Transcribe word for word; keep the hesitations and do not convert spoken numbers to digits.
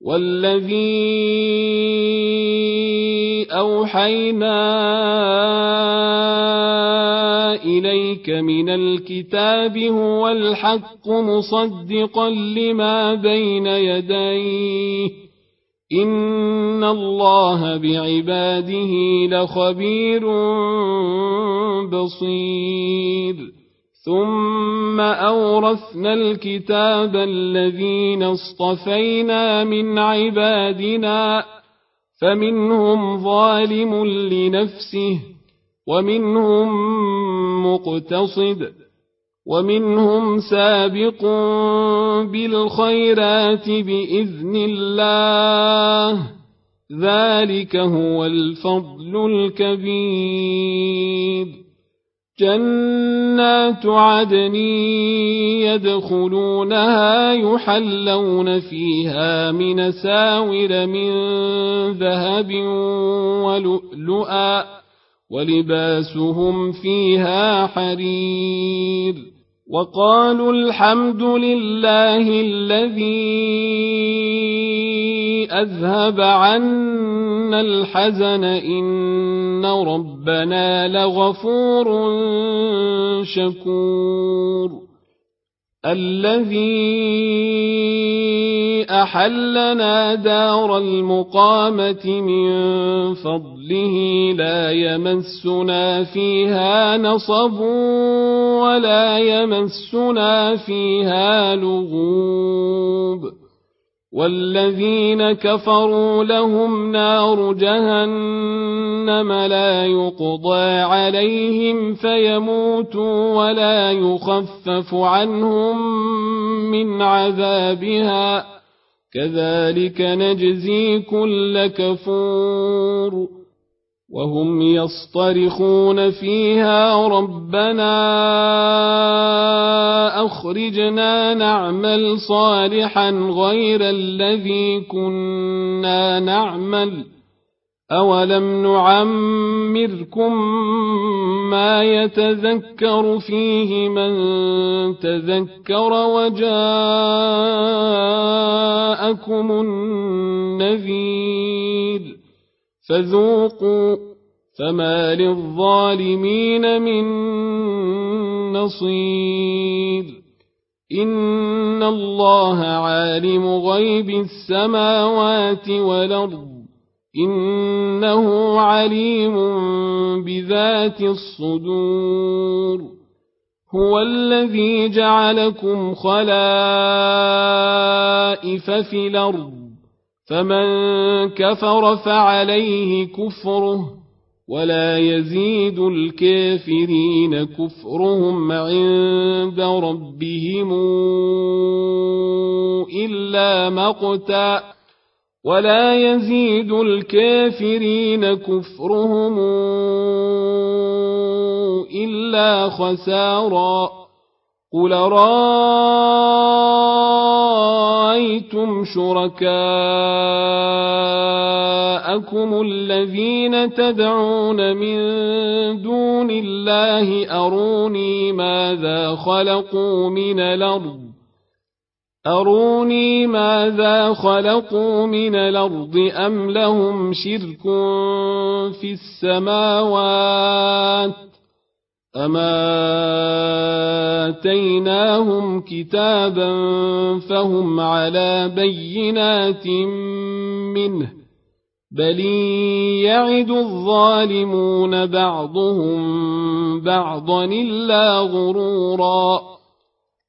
والذي أوحينا إليك من الكتاب هو الحق مصدقا لما بين يديه إن الله بعباده لخبير بصير ثم أورثنا الكتاب الذين اصطفينا من عبادنا فمنهم ظالم لنفسه ومنهم مقتصد ومنهم سابق بالخيرات بإذن الله ذلك هو الفضل الكبير جنات عدن يدخلونها يحلون فيها من ساور من ذهب ولؤلؤا ولباسهم فيها حرير وقالوا الحمد لله الذي أذهب عنا الحزن إن ربنا لغفور شكور الذي أحلنا دار المقامة من فضله لا يمسنا فيها نصب ولا يمسنا فيها لغوب والذين كفروا لهم نار جهنم لا يقضى عليهم فيموتوا ولا يخفف عنهم من عذابها كذلك نجزي كل كفور وهم يصطرخون فيها ربنا أخرجنا نعمل صالحا غير الذي كنا نعمل أولم نعمركم ما يتذكر فيه من تذكر وجاءكم النذير فذوقوا فما للظالمين من نصير إن الله عالم غيب السماوات والأرض إنه عليم بذات الصدور هو الذي جعلكم خلائف في الأرض فمن كفر فعليه كفره ولا يزيد الكافرين كفرهم عند ربهم إلا مقتا ولا يزيد الكافرين كفرهم إلا خسارا قل رأيتم شركاءكم الذين تدعون من دون الله أروني ماذا خلقوا من الأرض أروني ماذا خلقوا من الأرض أم لهم شرك في السماوات أما آتيناهم كتابا فهم على بينات منه بل يعد الظالمون بعضهم بعضا إلا غرورا